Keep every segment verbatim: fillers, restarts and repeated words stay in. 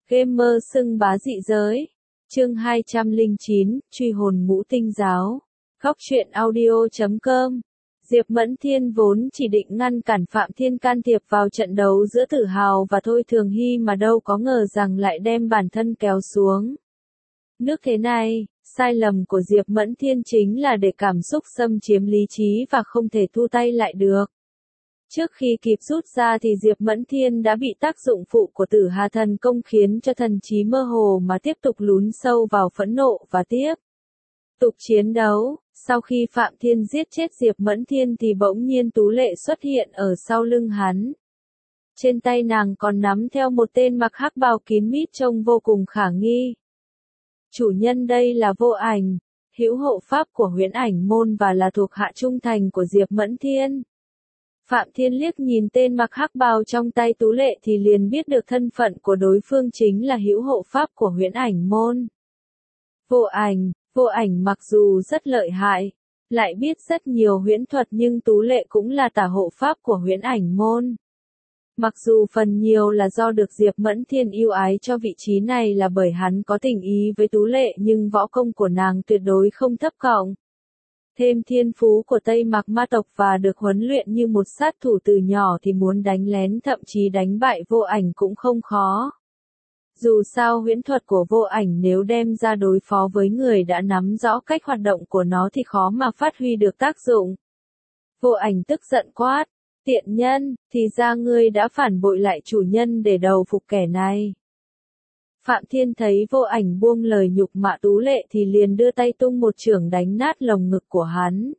Gamer xưng bá dị giới. Chương hai trăm lẻ chín, truy hồn ngũ tinh giáo. Góc truyện audio chấm com. Diệp Mẫn Thiên vốn chỉ định ngăn cản Phạm Thiên can thiệp vào trận đấu giữa Tử Hào và Thôi Thường Hy mà đâu có ngờ rằng lại đem bản thân kéo xuống nước thế này. Sai lầm của Diệp Mẫn Thiên chính là để cảm xúc xâm chiếm lý trí và không thể thu tay lại được. Trước khi kịp rút ra thì Diệp Mẫn Thiên đã bị tác dụng phụ của Tử Hà thần công khiến cho thần trí mơ hồ mà tiếp tục lún sâu vào phẫn nộ và tiếp tục chiến đấu. Sau khi Phạm Thiên giết chết Diệp Mẫn Thiên thì bỗng nhiên Tú Lệ xuất hiện ở sau lưng hắn. Trên tay nàng còn nắm theo một tên mặc hắc bào kín mít trông vô cùng khả nghi. Chủ nhân đây là Vô Ảnh, hữu hộ pháp của Huyễn Ảnh môn và là thuộc hạ trung thành của Diệp Mẫn Thiên. Phạm Thiên liếc nhìn tên mặc hắc bào trong tay Tú Lệ thì liền biết được thân phận của đối phương chính là hữu hộ pháp của Huyễn Ảnh môn. Vô Ảnh, Vô Ảnh mặc dù rất lợi hại, lại biết rất nhiều huyễn thuật nhưng Tú Lệ cũng là tả hộ pháp của Huyễn Ảnh môn. Mặc dù phần nhiều là do được Diệp Mẫn Thiên yêu ái cho vị trí này là bởi hắn có tình ý với Tú Lệ nhưng võ công của nàng tuyệt đối không thấp cộng. Thêm thiên phú của Tây Mạc ma tộc và được huấn luyện như một sát thủ từ nhỏ thì muốn đánh lén thậm chí đánh bại Vô Ảnh cũng không khó. Dù sao huyễn thuật của Vô Ảnh nếu đem ra đối phó với người đã nắm rõ cách hoạt động của nó thì khó mà phát huy được tác dụng. Vô Ảnh tức giận quát, tiện nhân, thì ra ngươi đã phản bội lại chủ nhân để đầu phục kẻ này. Phạm Thiên thấy Vô Ảnh buông lời nhục mạ Tú Lệ thì liền đưa tay tung một chưởng đánh nát lồng ngực của hắn.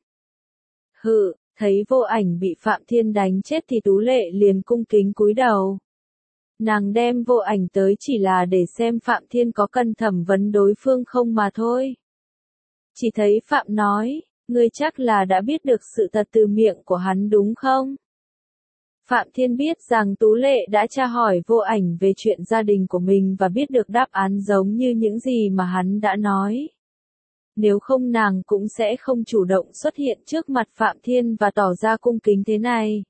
Hự, thấy Vô Ảnh bị Phạm Thiên đánh chết thì Tú Lệ liền cung kính cúi đầu. Nàng đem Vô Ảnh tới chỉ là để xem Phạm Thiên có cần thẩm vấn đối phương không mà thôi. Chỉ thấy Phạm nói, ngươi chắc là đã biết được sự thật từ miệng của hắn đúng không? Phạm Thiên biết rằng Tú Lệ đã tra hỏi Vô Ảnh về chuyện gia đình của mình và biết được đáp án giống như những gì mà hắn đã nói. Nếu không nàng cũng sẽ không chủ động xuất hiện trước mặt Phạm Thiên và tỏ ra cung kính thế này.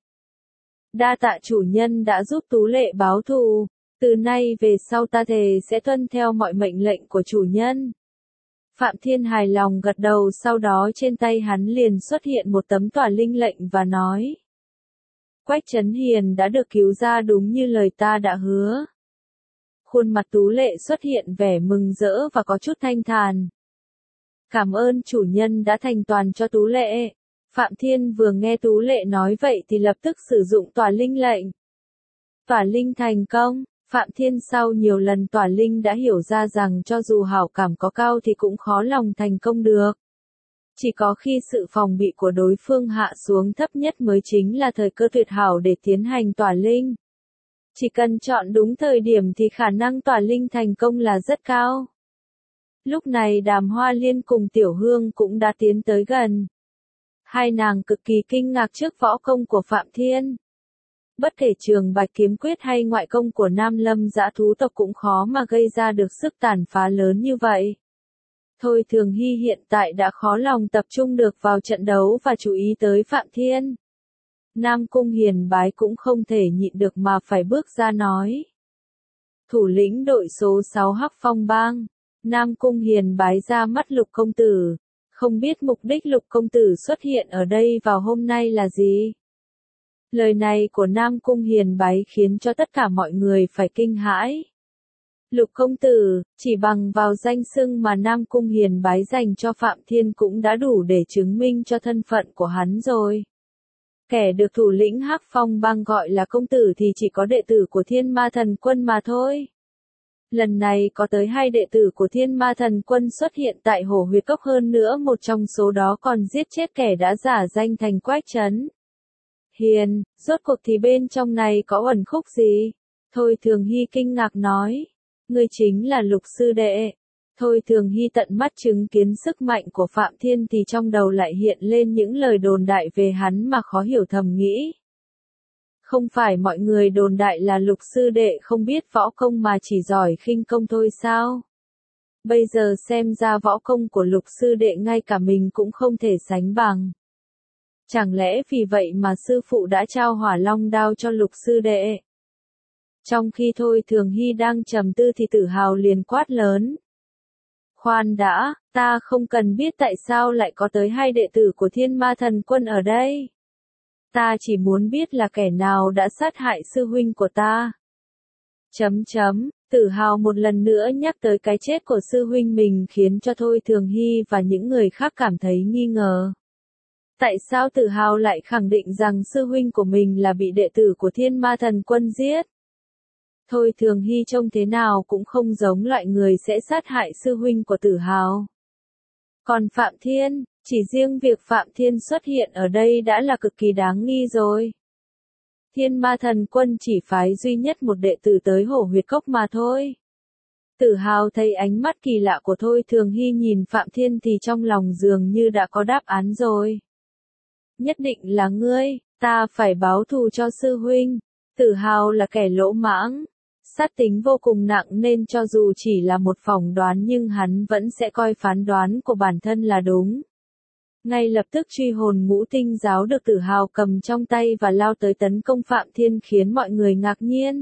Đa tạ chủ nhân đã giúp Tú Lệ báo thù, từ nay về sau ta thề sẽ tuân theo mọi mệnh lệnh của chủ nhân. Phạm Thiên hài lòng gật đầu, sau đó trên tay hắn liền xuất hiện một tấm tỏa linh lệnh và nói. Quách Trấn Hiền đã được cứu ra đúng như lời ta đã hứa. Khuôn mặt Tú Lệ xuất hiện vẻ mừng rỡ và có chút thanh thản. Cảm ơn chủ nhân đã thành toàn cho Tú Lệ. Phạm Thiên vừa nghe Tú Lệ nói vậy thì lập tức sử dụng tỏa linh lệnh. Tỏa linh thành công, Phạm Thiên sau nhiều lần tỏa linh đã hiểu ra rằng cho dù hảo cảm có cao thì cũng khó lòng thành công được. Chỉ có khi sự phòng bị của đối phương hạ xuống thấp nhất mới chính là thời cơ tuyệt hảo để tiến hành tỏa linh. Chỉ cần chọn đúng thời điểm thì khả năng tỏa linh thành công là rất cao. Lúc này Đàm Hoa Liên cùng Tiểu Hương cũng đã tiến tới gần. Hai nàng cực kỳ kinh ngạc trước võ công của Phạm Thiên. Bất kể Trường Bạch kiếm quyết hay ngoại công của Nam Lâm dã thú tộc cũng khó mà gây ra được sức tàn phá lớn như vậy. Thôi Thường Hy hiện tại đã khó lòng tập trung được vào trận đấu và chú ý tới Phạm Thiên. Nam Cung Hiền Bái cũng không thể nhịn được mà phải bước ra nói. Thủ lĩnh đội số sáu Hắc Phong Bang, Nam Cung Hiền Bái ra mắt Lục công tử, không biết mục đích Lục công tử xuất hiện ở đây vào hôm nay là gì? Lời này của Nam Cung Hiền Bái khiến cho tất cả mọi người phải kinh hãi. Lục công tử, chỉ bằng vào danh xưng mà Nam Cung Hiền Bái dành cho Phạm Thiên cũng đã đủ để chứng minh cho thân phận của hắn rồi. Kẻ được thủ lĩnh Hắc Phong Bang gọi là công tử thì chỉ có đệ tử của Thiên Ma Thần Quân mà thôi. Lần này có tới hai đệ tử của Thiên Ma Thần Quân xuất hiện tại Hổ Huyệt Cốc, hơn nữa một trong số đó còn giết chết kẻ đã giả danh thành Quách Trấn Hiền, rốt cuộc thì bên trong này có uẩn khúc gì? Thôi Thường Hy kinh ngạc nói. Ngươi chính là Lục sư đệ. Thôi Thường Hy tận mắt chứng kiến sức mạnh của Phạm Thiên thì trong đầu lại hiện lên những lời đồn đại về hắn mà khó hiểu thầm nghĩ. Không phải mọi người đồn đại là Lục sư đệ không biết võ công mà chỉ giỏi khinh công thôi sao? Bây giờ xem ra võ công của Lục sư đệ ngay cả mình cũng không thể sánh bằng. Chẳng lẽ vì vậy mà sư phụ đã trao Hỏa Long đao cho Lục sư đệ? Trong khi Thôi Thường Hy đang trầm tư thì Tử Hào liền quát lớn. Khoan đã, ta không cần biết tại sao lại có tới hai đệ tử của Thiên Ma Thần Quân ở đây. Ta chỉ muốn biết là kẻ nào đã sát hại sư huynh của ta. Chấm chấm, Tử Hào một lần nữa nhắc tới cái chết của sư huynh mình khiến cho Thôi Thường Hy và những người khác cảm thấy nghi ngờ. Tại sao Tử Hào lại khẳng định rằng sư huynh của mình là bị đệ tử của Thiên Ma Thần Quân giết? Thôi Thường Hy trông thế nào cũng không giống loại người sẽ sát hại sư huynh của Tử Hào. Còn Phạm Thiên, chỉ riêng việc Phạm Thiên xuất hiện ở đây đã là cực kỳ đáng nghi rồi. Thiên Ma Thần Quân chỉ phái duy nhất một đệ tử tới Hổ Huyệt Cốc mà thôi. Tử Hào thấy ánh mắt kỳ lạ của Thôi Thường Hy nhìn Phạm Thiên thì trong lòng dường như đã có đáp án rồi. Nhất định là ngươi, ta phải báo thù cho sư huynh. Tử Hào là kẻ lỗ mãng, sát tính vô cùng nặng nên cho dù chỉ là một phỏng đoán nhưng hắn vẫn sẽ coi phán đoán của bản thân là đúng. Ngay lập tức truy hồn ngũ tinh giáo được Tử Hào cầm trong tay và lao tới tấn công Phạm Thiên khiến mọi người ngạc nhiên.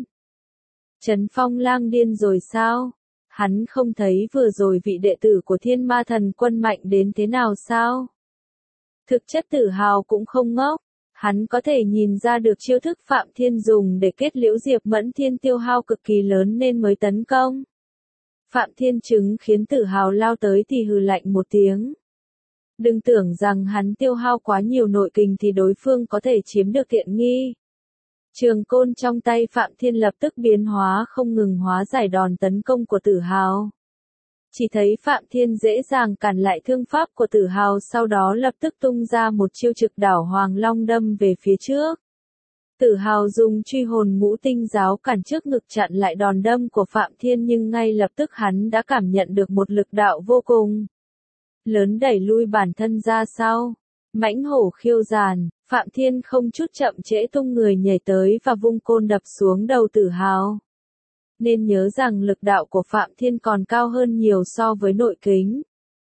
Trấn Phong lang điên rồi sao? Hắn không thấy vừa rồi vị đệ tử của Thiên Ma Thần Quân mạnh đến thế nào sao? Thực chất Tử Hào cũng không ngốc. Hắn có thể nhìn ra được chiêu thức Phạm Thiên dùng để kết liễu Diệp Mẫn Thiên tiêu hao cực kỳ lớn nên mới tấn công. Phạm Thiên chứng khiến Tử Hào lao tới thì hừ lạnh một tiếng. Đừng tưởng rằng hắn tiêu hao quá nhiều nội kình thì đối phương có thể chiếm được tiện nghi. Trường côn trong tay Phạm Thiên lập tức biến hóa không ngừng hóa giải đòn tấn công của Tử Hào. Chỉ thấy Phạm Thiên dễ dàng cản lại thương pháp của Tử Hào sau đó lập tức tung ra một chiêu trực đảo Hoàng Long đâm về phía trước. Tử Hào dùng truy hồn ngũ tinh giáo cản trước ngực chặn lại đòn đâm của Phạm Thiên nhưng ngay lập tức hắn đã cảm nhận được một lực đạo vô cùng lớn đẩy lui bản thân ra sau. Mãnh hổ khiêu giàn, Phạm Thiên không chút chậm trễ tung người nhảy tới và vung côn đập xuống đầu Tử Hào. Nên nhớ rằng lực đạo của Phạm Thiên còn cao hơn nhiều so với nội kính.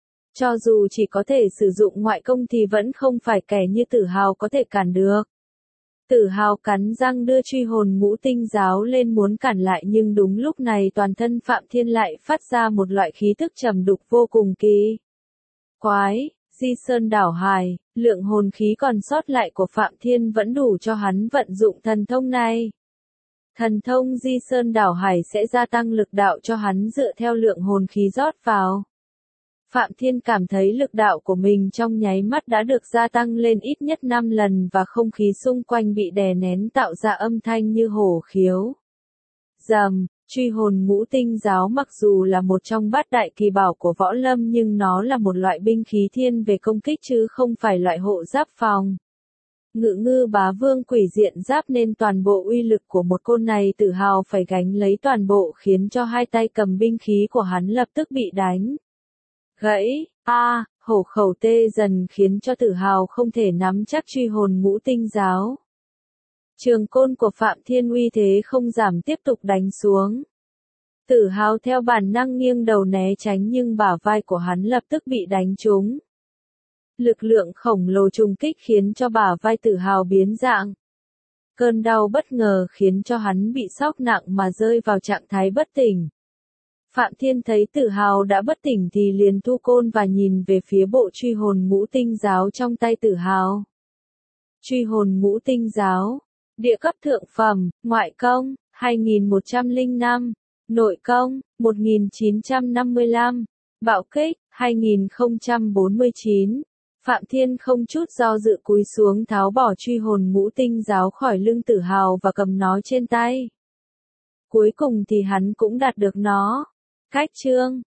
Cho dù chỉ có thể sử dụng ngoại công thì vẫn không phải kẻ như Tử Hào có thể cản được. Tử Hào cắn răng đưa truy hồn ngũ tinh giáo lên muốn cản lại nhưng đúng lúc này toàn thân Phạm Thiên lại phát ra một loại khí tức trầm đục vô cùng kỳ quái. Di Sơn Đảo Hải, lượng hồn khí còn sót lại của Phạm Thiên vẫn đủ cho hắn vận dụng thần thông này. Thần thông Di Sơn Đảo Hải sẽ gia tăng lực đạo cho hắn dựa theo lượng hồn khí rót vào. Phạm Thiên cảm thấy lực đạo của mình trong nháy mắt đã được gia tăng lên ít nhất năm lần và không khí xung quanh bị đè nén tạo ra âm thanh như hổ khiếu. Rầm, truy hồn ngũ tinh giáo mặc dù là một trong bát đại kỳ bảo của võ lâm nhưng nó là một loại binh khí thiên về công kích chứ không phải loại hộ giáp phòng. Ngự ngư bá vương quỷ diện giáp nên toàn bộ uy lực của một côn này Tử Hào phải gánh lấy toàn bộ khiến cho hai tay cầm binh khí của hắn lập tức bị đánh gãy. A, à, hổ khẩu tê dần khiến cho Tử Hào không thể nắm chắc truy hồn ngũ tinh giáo. Trường côn của Phạm Thiên uy thế không giảm tiếp tục đánh xuống. Tử Hào theo bản năng nghiêng đầu né tránh nhưng bả vai của hắn lập tức bị đánh trúng. Lực lượng khổng lồ trùng kích khiến cho bả vai Tử Hào biến dạng. Cơn đau bất ngờ khiến cho hắn bị sốc nặng mà rơi vào trạng thái bất tỉnh. Phạm Thiên thấy Tử Hào đã bất tỉnh thì liền thu côn và nhìn về phía bộ truy hồn ngũ tinh giáo trong tay Tử Hào. Truy hồn ngũ tinh giáo, địa cấp thượng phẩm, ngoại công, hai nghìn một trăm lẻ năm, nội công, một nghìn chín trăm năm mươi lăm, bạo kích, hai nghìn không trăm bốn mươi chín. Phạm Thiên không chút do dự cúi xuống tháo bỏ truy hồn ngũ tinh giáo khỏi lưng Tử Hào và cầm nó trên tay. Cuối cùng thì hắn cũng đạt được nó. Cách chương